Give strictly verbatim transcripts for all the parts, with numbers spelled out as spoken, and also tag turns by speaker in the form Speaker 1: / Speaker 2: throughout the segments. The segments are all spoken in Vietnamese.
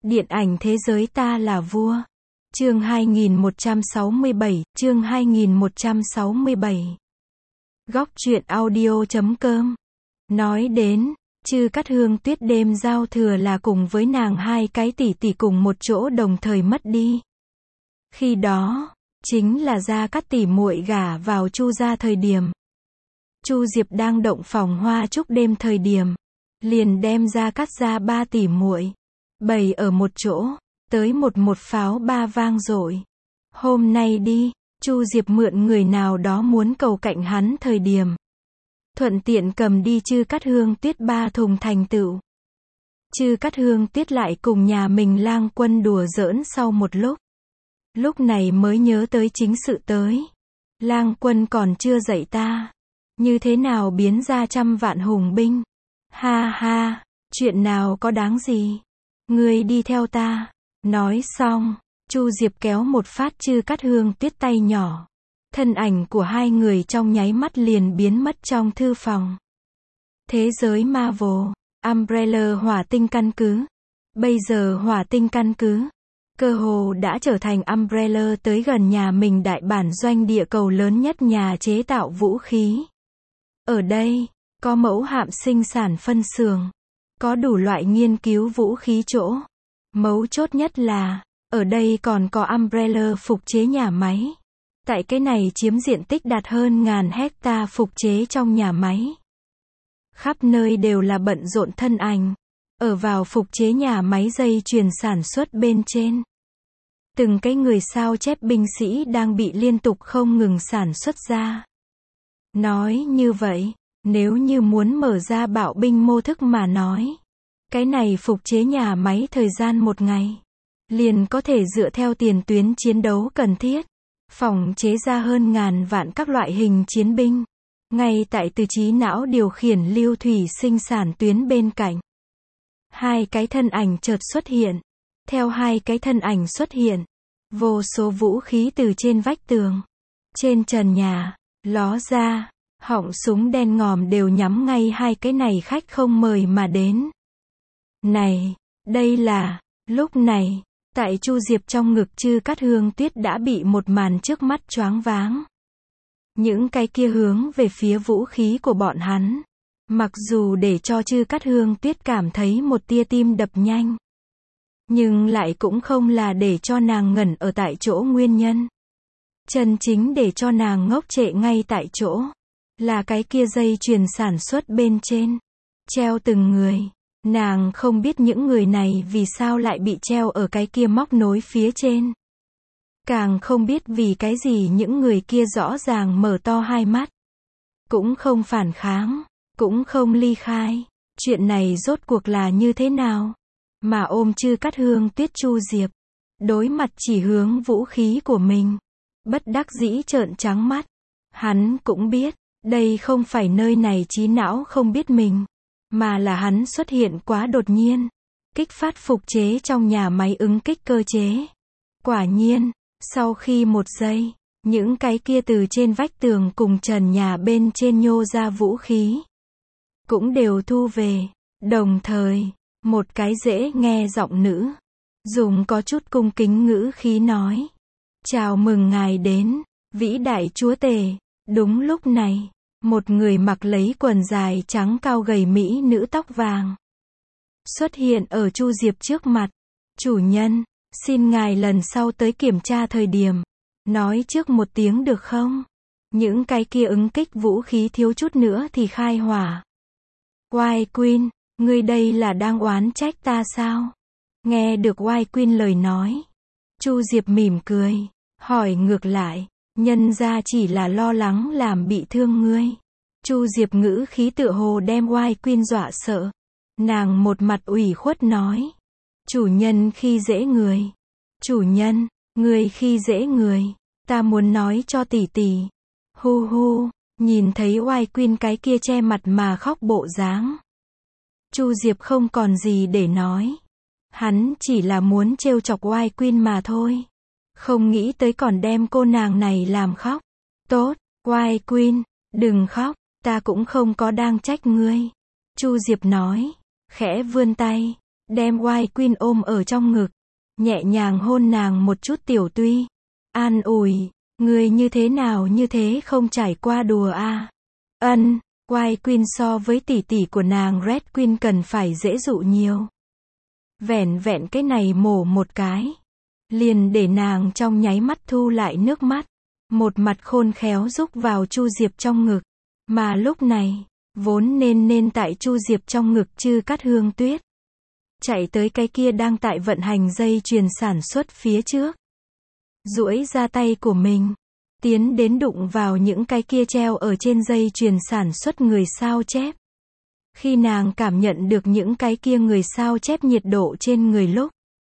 Speaker 1: Điện ảnh thế giới ta là vua. Chương hai nghìn một trăm sáu mươi bảy, chương hai nghìn một trăm sáu mươi bảy. Góc truyện audio chấm com. Nói đến, Chư Cát Hương Tuyết đêm giao thừa là cùng với nàng hai cái tỷ tỷ cùng một chỗ đồng thời mất đi. Khi đó, chính là Gia Cát tỷ muội gả vào Chu gia thời điểm. Chu Diệp đang động phòng hoa chúc đêm thời điểm, liền đem Gia Cát gia ba tỷ muội bày ở một chỗ, tới một một pháo ba vang dội. Hôm nay đi, Chu Diệp mượn người nào đó muốn cầu cạnh hắn thời điểm, thuận tiện cầm đi Chư Cát Hương Tuyết ba thùng thành tựu. Chư Cát Hương Tuyết lại cùng nhà mình Lang Quân đùa giỡn sau một lúc. Lúc này mới nhớ tới chính sự tới. Lang Quân còn chưa dạy ta, như thế nào biến ra trăm vạn hùng binh. Ha ha, chuyện nào có đáng gì. Ngươi đi theo ta. Nói xong, Chu Diệp kéo một phát Chư Cát Hương Tuyết tay nhỏ. Thân ảnh của hai người trong nháy mắt liền biến mất trong thư phòng. Thế giới Marvel, Umbrella hỏa tinh căn cứ. Bây giờ hỏa tinh căn cứ, cơ hồ đã trở thành Umbrella tới gần nhà mình đại bản doanh địa cầu lớn nhất nhà chế tạo vũ khí. Ở đây, có mẫu hạm sinh sản phân xưởng, có đủ loại nghiên cứu vũ khí chỗ. Mấu chốt nhất là, ở đây còn có Umbrella phục chế nhà máy. Tại cái này chiếm diện tích đạt hơn ngàn hecta phục chế trong nhà máy. Khắp nơi đều là bận rộn thân ảnh, ở vào phục chế nhà máy dây chuyền sản xuất bên trên. Từng cái người sao chép binh sĩ đang bị liên tục không ngừng sản xuất ra. Nói như vậy, nếu như muốn mở ra bạo binh mô thức mà nói, cái này phục chế nhà máy thời gian một ngày, liền có thể dựa theo tiền tuyến chiến đấu cần thiết, phòng chế ra hơn ngàn vạn các loại hình chiến binh, ngay tại từ trí não điều khiển lưu thủy sinh sản tuyến bên cạnh. Hai cái thân ảnh chợt xuất hiện. Theo hai cái thân ảnh xuất hiện, vô số vũ khí từ trên vách tường, trên trần nhà, ló ra, họng súng đen ngòm đều nhắm ngay hai cái này khách không mời mà đến. Này, đây là, lúc này, tại Chu Diệp trong ngực Chư Cát Hương Tuyết đã bị một màn trước mắt choáng váng. Những cái kia hướng về phía vũ khí của bọn hắn, mặc dù để cho Chư Cát Hương Tuyết cảm thấy một tia tim đập nhanh, nhưng lại cũng không là để cho nàng ngẩn ở tại chỗ nguyên nhân. Chân chính để cho nàng ngốc trệ ngay tại chỗ, là cái kia dây chuyền sản xuất bên trên, treo từng người. Nàng không biết những người này vì sao lại bị treo ở cái kia móc nối phía trên. Càng không biết vì cái gì những người kia rõ ràng mở to hai mắt. Cũng không phản kháng, cũng không ly khai. Chuyện này rốt cuộc là như thế nào? Mà ôm Chư Cát Hương Tuyết Chu Diệp, đối mặt chỉ hướng vũ khí của mình, bất đắc dĩ trợn trắng mắt. Hắn cũng biết, đây không phải nơi này trí não không biết mình, mà là hắn xuất hiện quá đột nhiên, kích phát phục chế trong nhà máy ứng kích cơ chế. Quả nhiên, sau khi một giây, những cái kia từ trên vách tường cùng trần nhà bên trên nhô ra vũ khí, cũng đều thu về. Đồng thời, một cái dễ nghe giọng nữ, dùng có chút cung kính ngữ khí nói: "Chào mừng ngài đến, vĩ đại chúa tể." Đúng lúc này, một người mặc lấy quần dài trắng cao gầy mỹ nữ tóc vàng xuất hiện ở Chu Diệp trước mặt. "Chủ nhân, xin ngài lần sau tới kiểm tra thời điểm, nói trước một tiếng được không? Những cái kia ứng kích vũ khí thiếu chút nữa thì khai hỏa." "White Queen, ngươi đây là đang oán trách ta sao?" Nghe được White Queen lời nói, Chu Diệp mỉm cười, hỏi ngược lại: "Nhân ra chỉ là lo lắng làm bị thương ngươi." Chu Diệp ngữ khí tựa hồ đem White Queen dọa sợ. Nàng một mặt ủy khuất nói: "Chủ nhân khi dễ người. Chủ nhân, người khi dễ người. Ta muốn nói cho tỷ tỷ." Hu hu, nhìn thấy White Queen cái kia che mặt mà khóc bộ dáng, Chu Diệp không còn gì để nói. Hắn chỉ là muốn trêu chọc White Queen mà thôi. Không nghĩ tới còn đem cô nàng này làm khóc. "Tốt, White Queen, đừng khóc, ta cũng không có đang trách ngươi." Chu Diệp nói, khẽ vươn tay, đem White Queen ôm ở trong ngực, nhẹ nhàng hôn nàng một chút tiểu tuy, an ủi, người như thế nào như thế không trải qua đùa à. Ân, White Queen so với tỷ tỷ của nàng Red Queen cần phải dễ dụ nhiều. Vẻn vẹn cái này mổ một cái, liền để nàng trong nháy mắt thu lại nước mắt, một mặt khôn khéo rúc vào Chu Diệp trong ngực. Mà lúc này, vốn nên nên tại Chu Diệp trong ngực Chư Cát Hương Tuyết, chạy tới cái kia đang tại vận hành dây chuyền sản xuất phía trước, duỗi ra tay của mình, tiến đến đụng vào những cái kia treo ở trên dây chuyền sản xuất người sao chép. Khi nàng cảm nhận được những cái kia người sao chép nhiệt độ trên người lúc,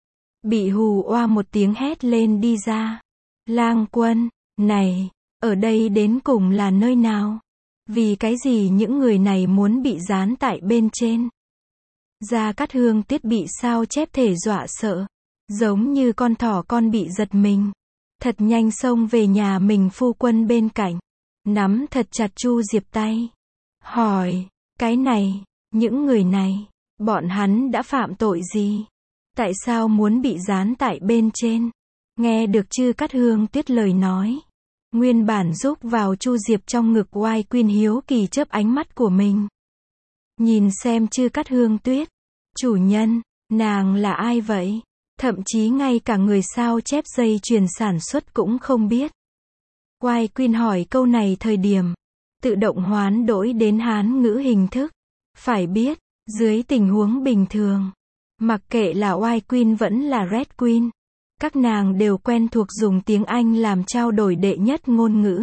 Speaker 1: bị hù oa một tiếng hét lên đi ra. Lang Quân, này, ở đây đến cùng là nơi nào? Vì cái gì những người này muốn bị dán tại bên trên? Gia Cát Hương Tuyết bị sao chép thể dọa sợ, giống như con thỏ con bị giật mình, thật nhanh xông về nhà mình phu quân bên cạnh, nắm thật chặt Chu Diệp tay, hỏi, cái này, những người này, bọn hắn đã phạm tội gì? Tại sao muốn bị dán tại bên trên? Nghe được Chư Cát Hương Tuyết lời nói, nguyên bản rúc vào Chu Diệp trong ngực White Queen hiếu kỳ chớp ánh mắt của mình. Nhìn xem Chư Cát Hương Tuyết, chủ nhân, nàng là ai vậy? Thậm chí ngay cả người sao chép dây chuyền sản xuất cũng không biết. White Queen hỏi câu này thời điểm, tự động hoán đổi đến Hán ngữ hình thức. Phải biết, dưới tình huống bình thường, mặc kệ là White Queen vẫn là Red Queen, các nàng đều quen thuộc dùng tiếng Anh làm trao đổi đệ nhất ngôn ngữ.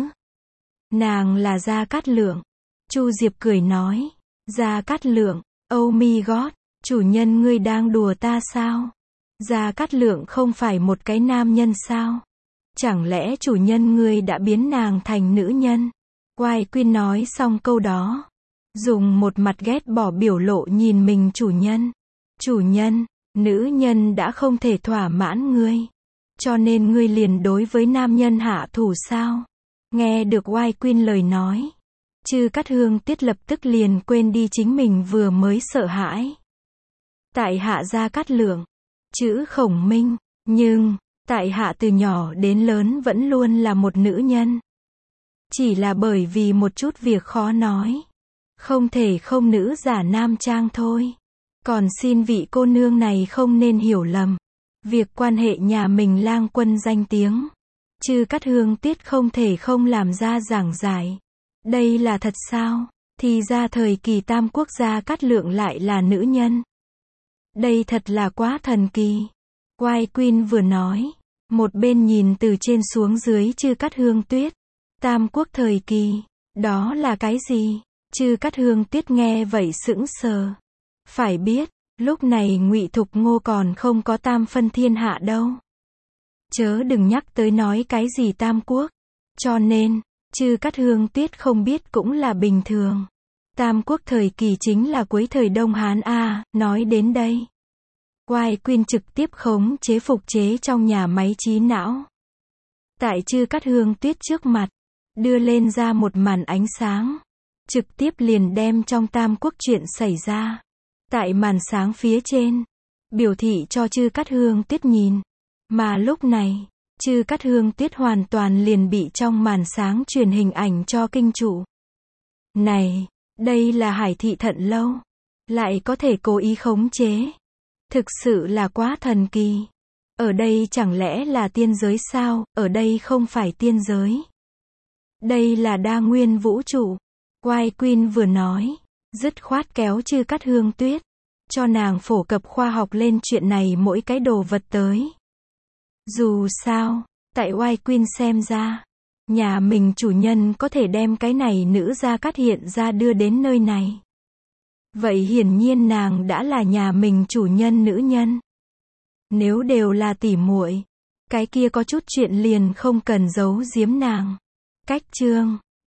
Speaker 1: Nàng là Gia Cát Lượng. Chu Diệp cười nói, Gia Cát Lượng, oh my god, chủ nhân ngươi đang đùa ta sao? Gia Cát Lượng không phải một cái nam nhân sao? Chẳng lẽ chủ nhân ngươi đã biến nàng thành nữ nhân? White Queen nói xong câu đó, dùng một mặt ghét bỏ biểu lộ nhìn mình chủ nhân. Chủ nhân, nữ nhân đã không thể thỏa mãn ngươi, cho nên ngươi liền đối với nam nhân hạ thủ sao? Nghe được White Queen lời nói, Chư Cát Hương Tuyết lập tức liền quên đi chính mình vừa mới sợ hãi. Tại hạ Gia Cát Lượng, chữ Khổng Minh, nhưng, tại hạ từ nhỏ đến lớn vẫn luôn là một nữ nhân. Chỉ là bởi vì một chút việc khó nói, không thể không nữ giả nam trang thôi. Còn xin vị cô nương này không nên hiểu lầm. Việc quan hệ nhà mình Lang Quân danh tiếng, Chư Cát Hương Tuyết không thể không làm ra giảng giải. Đây là thật sao? Thì ra thời kỳ Tam Quốc Gia Cát Lượng lại là nữ nhân. Đây thật là quá thần kỳ. White Queen vừa nói, một bên nhìn từ trên xuống dưới Chư Cát Hương Tuyết. Tam Quốc thời kỳ, đó là cái gì? Chư Cát Hương Tuyết nghe vậy sững sờ. Phải biết, lúc này Ngụy Thục Ngô còn không có tam phân thiên hạ đâu. Chớ đừng nhắc tới nói cái gì Tam Quốc. Cho nên, Chư Cát Hương Tuyết không biết cũng là bình thường. Tam Quốc thời kỳ chính là cuối thời Đông Hán a. Nói đến đây, White Queen trực tiếp khống chế phục chế trong nhà máy trí não. Tại Chư Cát Hương Tuyết trước mặt, đưa lên ra một màn ánh sáng, trực tiếp liền đem trong Tam Quốc chuyện xảy ra. Tại màn sáng phía trên, biểu thị cho Chư Cát Hương Tuyết nhìn. Mà lúc này, Chư Cát Hương Tuyết hoàn toàn liền bị trong màn sáng truyền hình ảnh cho kinh trụ. Này, đây là Hải Thị Thận Lâu, lại có thể cố ý khống chế. Thực sự là quá thần kỳ. Ở đây chẳng lẽ là tiên giới sao? Ở đây không phải tiên giới. Đây là đa nguyên vũ trụ. White Queen vừa nói, dứt khoát kéo Chư Cát Hương Tuyết, cho nàng phổ cập khoa học lên chuyện này mỗi cái đồ vật tới. Dù sao, tại White Queen xem ra, nhà mình chủ nhân có thể đem cái này nữ Gia Cát hiện ra đưa đến nơi này. Vậy hiển nhiên nàng đã là nhà mình chủ nhân nữ nhân. Nếu đều là tỉ muội, cái kia có chút chuyện liền không cần giấu giếm nàng. Cách chương